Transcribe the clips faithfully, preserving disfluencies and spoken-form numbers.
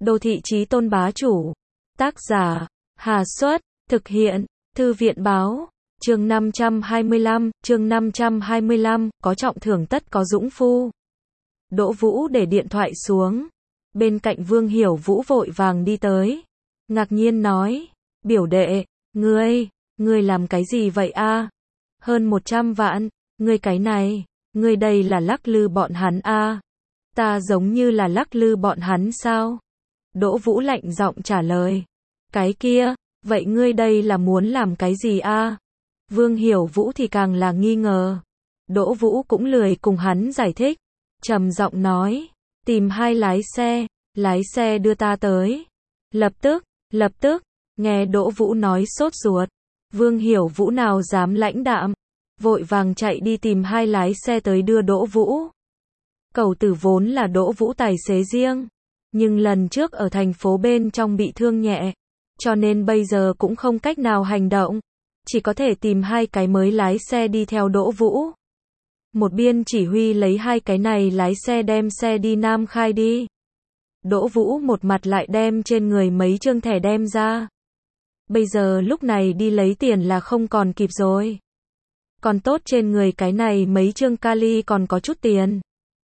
Đô thị chí tôn bá chủ. Tác giả, Hà Xuất, thực hiện, Thư viện báo. Chương năm trăm hai mươi lăm, chương năm trăm hai mươi lăm, có trọng thưởng tất có dũng phu. Đỗ Vũ để điện thoại xuống. Bên cạnh Vương Hiểu Vũ vội vàng đi tới. Ngạc nhiên nói, biểu đệ, ngươi, ngươi làm cái gì vậy a? Hơn một trăm vạn, ngươi cái này, ngươi đây là lắc lư bọn hắn a? Ta giống như là lắc lư bọn hắn sao? Đỗ Vũ lạnh giọng trả lời. Cái kia, vậy ngươi đây là muốn làm cái gì a? Vương Hiểu Vũ thì càng là nghi ngờ. Đỗ Vũ cũng lười cùng hắn giải thích. Trầm giọng nói, tìm hai lái xe, lái xe đưa ta tới. Lập tức, lập tức, nghe Đỗ Vũ nói sốt ruột. Vương Hiểu Vũ nào dám lãnh đạm, vội vàng chạy đi tìm hai lái xe tới đưa Đỗ Vũ. Cẩu tử vốn là Đỗ Vũ tài xế riêng, nhưng lần trước ở thành phố bên trong bị thương nhẹ, cho nên bây giờ cũng không cách nào hành động, chỉ có thể tìm hai cái mới lái xe đi theo Đỗ Vũ. Một biên chỉ huy lấy hai cái này lái xe đem xe đi Nam Khai đi. Đỗ Vũ một mặt lại đem trên người mấy trương thẻ đem ra. Bây giờ lúc này đi lấy tiền là không còn kịp rồi. Còn tốt trên người cái này mấy trương kali còn có chút tiền.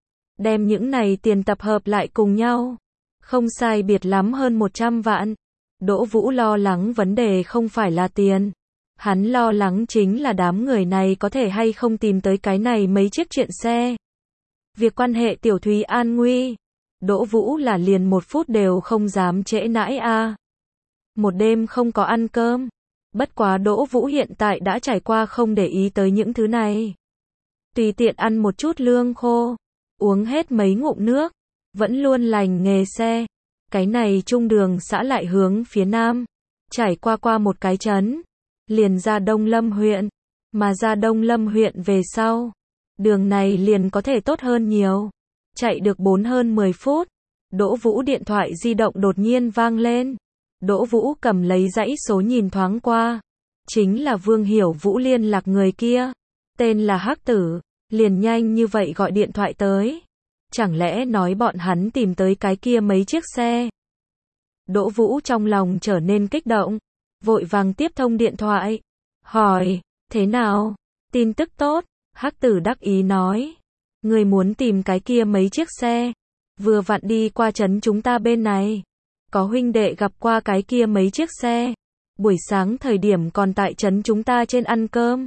Đem những này tiền tập hợp lại cùng nhau. Không sai biệt lắm hơn một trăm vạn. Đỗ Vũ lo lắng vấn đề không phải là tiền. Hắn lo lắng chính là đám người này có thể hay không tìm tới cái này mấy chiếc chuyện xe. Việc quan hệ Tiểu Thúy an nguy, Đỗ Vũ là liền một phút đều không dám trễ nãi a. Một đêm không có ăn cơm. Bất quá Đỗ Vũ hiện tại đã trải qua không để ý tới những thứ này. Tùy tiện ăn một chút lương khô, uống hết mấy ngụm nước, vẫn luôn lành nghề xe. Cái này trung đường xã lại hướng phía nam, trải qua qua một cái trấn, liền ra Đông Lâm huyện, mà ra Đông Lâm huyện về sau, đường này liền có thể tốt hơn nhiều. Chạy được bốn hơn mười phút, Đỗ Vũ điện thoại di động đột nhiên vang lên. Đỗ Vũ cầm lấy dãy số nhìn thoáng qua, chính là Vương Hiểu Vũ liên lạc người kia, tên là Hắc Tử, liền nhanh như vậy gọi điện thoại tới. Chẳng lẽ nói bọn hắn tìm tới cái kia mấy chiếc xe? Đỗ Vũ trong lòng trở nên kích động, vội vàng tiếp thông điện thoại, hỏi, thế nào? Tin tức tốt, Hắc Tử đắc ý nói, người muốn tìm cái kia mấy chiếc xe, vừa vặn đi qua trấn chúng ta bên này. Có huynh đệ gặp qua cái kia mấy chiếc xe, buổi sáng thời điểm còn tại trấn chúng ta trên ăn cơm.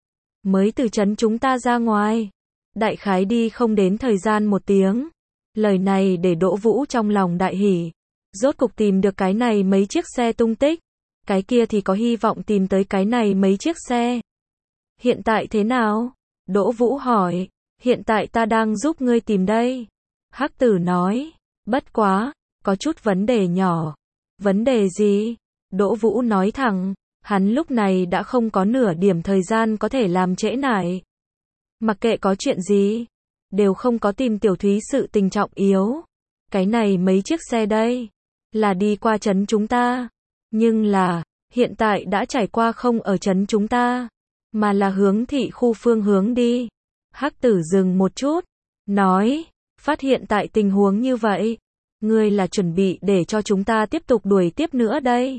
Mới từ trấn chúng ta ra ngoài, đại khái đi không đến thời gian một tiếng. Lời này để Đỗ Vũ trong lòng đại hỉ, rốt cục tìm được cái này mấy chiếc xe tung tích, cái kia thì có hy vọng tìm tới cái này mấy chiếc xe. Hiện tại thế nào? Đỗ Vũ hỏi, hiện tại ta đang giúp ngươi tìm đây. Hắc Tử nói, bất quá, có chút vấn đề nhỏ. Vấn đề gì? Đỗ Vũ nói thẳng, hắn lúc này đã không có nửa điểm thời gian có thể làm trễ nải. Mặc kệ có chuyện gì, đều không có tìm Tiểu Thúy sự tình trọng yếu. Cái này mấy chiếc xe đây, là đi qua trấn chúng ta. Nhưng là, hiện tại đã trải qua không ở trấn chúng ta, mà là hướng thị khu phương hướng đi. Hắc Tử dừng một chút, nói, phát hiện tại tình huống như vậy, ngươi là chuẩn bị để cho chúng ta tiếp tục đuổi tiếp nữa đây?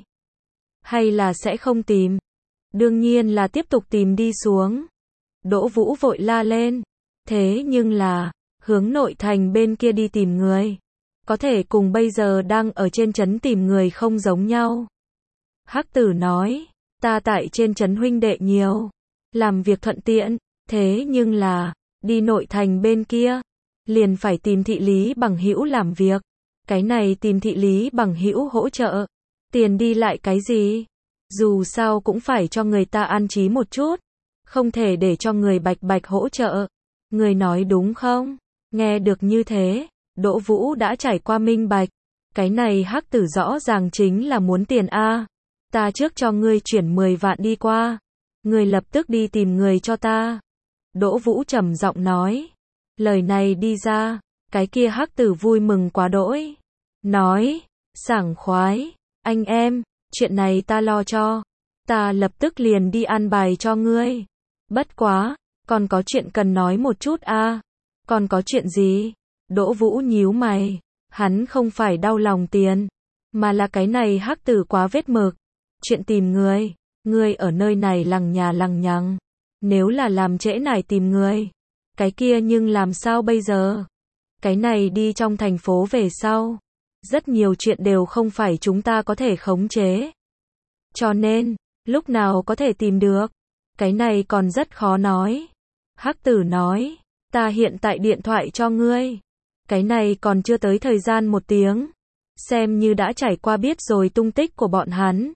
Hay là sẽ không tìm? Đương nhiên là tiếp tục tìm đi xuống. Đỗ Vũ vội la lên. Thế nhưng là, hướng nội thành bên kia đi tìm người, có thể cùng bây giờ đang ở trên trấn tìm người không giống nhau. Hắc Tử nói, ta tại trên trấn huynh đệ nhiều, làm việc thuận tiện, thế nhưng là, đi nội thành bên kia, liền phải tìm thị lý bằng hữu làm việc. Cái này tìm thị lý bằng hữu hỗ trợ, tiền đi lại cái gì? Dù sao cũng phải cho người ta an trí một chút, không thể để cho người bạch bạch hỗ trợ. Người nói đúng không? Nghe được như thế, Đỗ Vũ đã trải qua minh bạch. Cái này Hắc Tử rõ ràng chính là muốn tiền a. Ta trước cho ngươi chuyển mười vạn đi qua, ngươi lập tức đi tìm người cho ta. Đỗ Vũ trầm giọng nói. Lời này đi ra, cái kia Hắc Tử vui mừng quá đỗi. Nói, sảng khoái, anh em, chuyện này ta lo cho. Ta lập tức liền đi an bài cho ngươi. Bất quá, còn có chuyện cần nói một chút a. Còn có chuyện gì? Đỗ Vũ nhíu mày. Hắn không phải đau lòng tiền, mà là cái này hắc tử quá vết mực. Chuyện tìm người, ngươi ở nơi này lằng nhà lằng nhằng. Nếu là làm trễ nải tìm người, cái kia nhưng làm sao bây giờ? Cái này đi trong thành phố về sau, rất nhiều chuyện đều không phải chúng ta có thể khống chế. Cho nên, lúc nào có thể tìm được, cái này còn rất khó nói. Hắc tử nói, ta hiện tại điện thoại cho ngươi. Cái này còn chưa tới thời gian một tiếng. Xem như đã trải qua biết rồi tung tích của bọn hắn.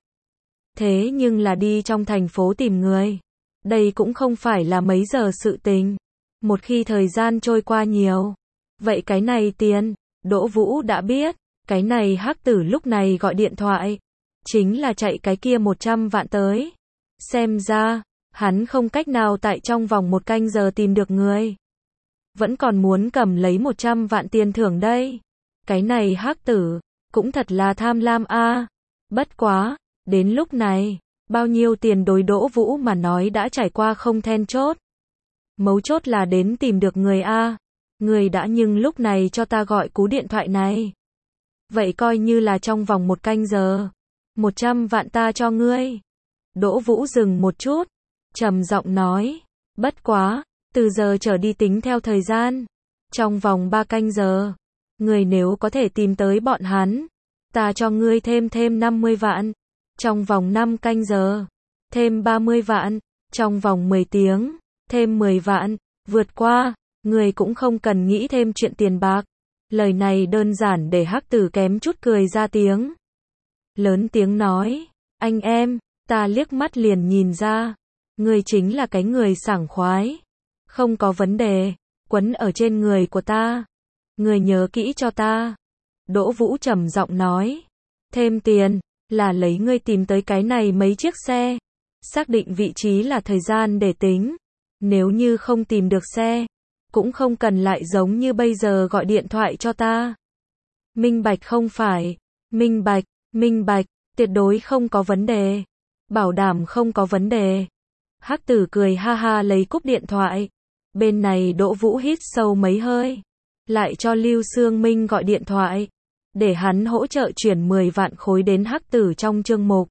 Thế nhưng là đi trong thành phố tìm người. Đây cũng không phải là mấy giờ sự tình. Một khi thời gian trôi qua nhiều. Vậy cái này tiền, Đỗ Vũ đã biết. Cái này hắc tử lúc này gọi điện thoại. Chính là chạy cái kia một trăm vạn tới. Xem ra, hắn không cách nào tại trong vòng một canh giờ tìm được người. Vẫn còn muốn cầm lấy một trăm vạn tiền thưởng đây. Cái này hắc tử, cũng thật là tham lam a. Bất quá, đến lúc này, bao nhiêu tiền đối Đỗ Vũ mà nói đã trải qua không then chốt. Mấu chốt là đến tìm được người a. Người đã nhưng lúc này cho ta gọi cú điện thoại này. Vậy coi như là trong vòng một canh giờ. Một trăm vạn ta cho ngươi. Đỗ Vũ dừng một chút, trầm giọng nói. Bất quá, từ giờ trở đi tính theo thời gian. Trong vòng ba canh giờ, người nếu có thể tìm tới bọn hắn, ta cho ngươi thêm thêm năm mươi vạn. Trong vòng năm canh giờ, thêm ba mươi vạn. Trong vòng mười tiếng, thêm mười vạn. Vượt qua, người cũng không cần nghĩ thêm chuyện tiền bạc. Lời này đơn giản để hắc tử kém chút cười ra tiếng. Lớn tiếng nói, anh em, ta liếc mắt liền nhìn ra. Người chính là cái người sảng khoái. Không có vấn đề, quấn ở trên người của ta. Người nhớ kỹ cho ta. Đỗ Vũ trầm giọng nói. Thêm tiền, là lấy ngươi tìm tới cái này mấy chiếc xe. Xác định vị trí là thời gian để tính. Nếu như không tìm được xe, cũng không cần lại giống như bây giờ gọi điện thoại cho ta. Minh bạch không phải? Minh bạch, minh bạch, tuyệt đối không có vấn đề. Bảo đảm không có vấn đề. Hắc tử cười ha ha lấy cúp điện thoại. Bên này Đỗ Vũ hít sâu mấy hơi. Lại cho Lưu Sương Minh gọi điện thoại. Để hắn hỗ trợ chuyển mười vạn khối đến hắc tử trong chương mục.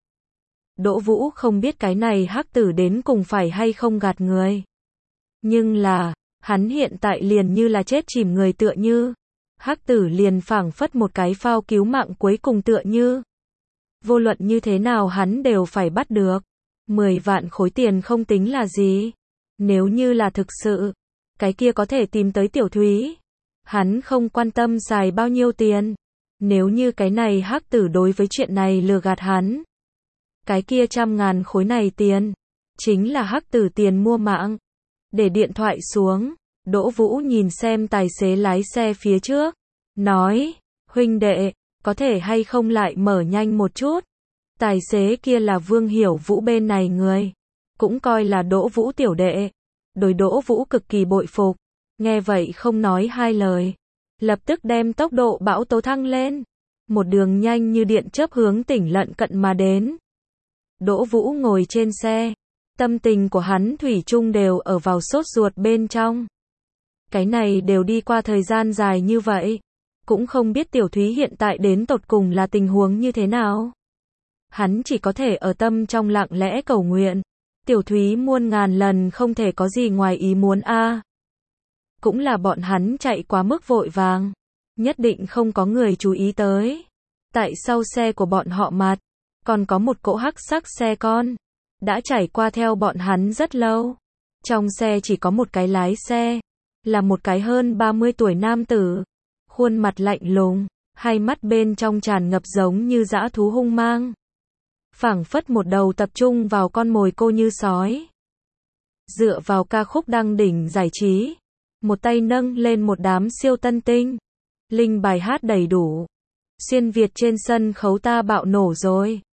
Đỗ Vũ không biết cái này hắc tử đến cùng phải hay không gạt người. Nhưng là, hắn hiện tại liền như là chết chìm người tựa như. Hắc tử liền phảng phất một cái phao cứu mạng cuối cùng tựa như. Vô luận như thế nào hắn đều phải bắt được. mười vạn khối tiền không tính là gì. Nếu như là thực sự, cái kia có thể tìm tới Tiểu Thúy. Hắn không quan tâm xài bao nhiêu tiền. Nếu như cái này hắc tử đối với chuyện này lừa gạt hắn. Cái kia trăm ngàn khối này tiền. Chính là hắc tử tiền mua mạng. Để điện thoại xuống. Đỗ Vũ nhìn xem tài xế lái xe phía trước. Nói, huynh đệ, có thể hay không lại mở nhanh một chút. Tài xế kia là Vương Hiểu Vũ bên này người. Cũng coi là Đỗ Vũ tiểu đệ. Đối Đỗ Vũ cực kỳ bội phục. Nghe vậy không nói hai lời. Lập tức đem tốc độ bão tố thăng lên. Một đường nhanh như điện chớp hướng tỉnh Lận Cận mà đến. Đỗ Vũ ngồi trên xe. Tâm tình của hắn thủy chung đều ở vào sốt ruột bên trong. Cái này đều đi qua thời gian dài như vậy. Cũng không biết Tiểu Thúy hiện tại đến tột cùng là tình huống như thế nào. Hắn chỉ có thể ở tâm trong lặng lẽ cầu nguyện. Tiểu Thúy muôn ngàn lần không thể có gì ngoài ý muốn a. Cũng là bọn hắn chạy quá mức vội vàng. Nhất định không có người chú ý tới. Tại sau xe của bọn họ mặt, còn có một cỗ hắc sắc xe con. Đã trải qua theo bọn hắn rất lâu. Trong xe chỉ có một cái lái xe. Là một cái hơn ba mươi tuổi nam tử. Khuôn mặt lạnh lùng. Hai mắt bên trong tràn ngập giống như dã thú hung mang. Phảng phất một đầu tập trung vào con mồi cô như sói. Dựa vào ca khúc đăng đỉnh giải trí. Một tay nâng lên một đám siêu tân tinh. Linh bài hát đầy đủ. Xuyên Việt trên sân khấu ta bạo nổ rồi.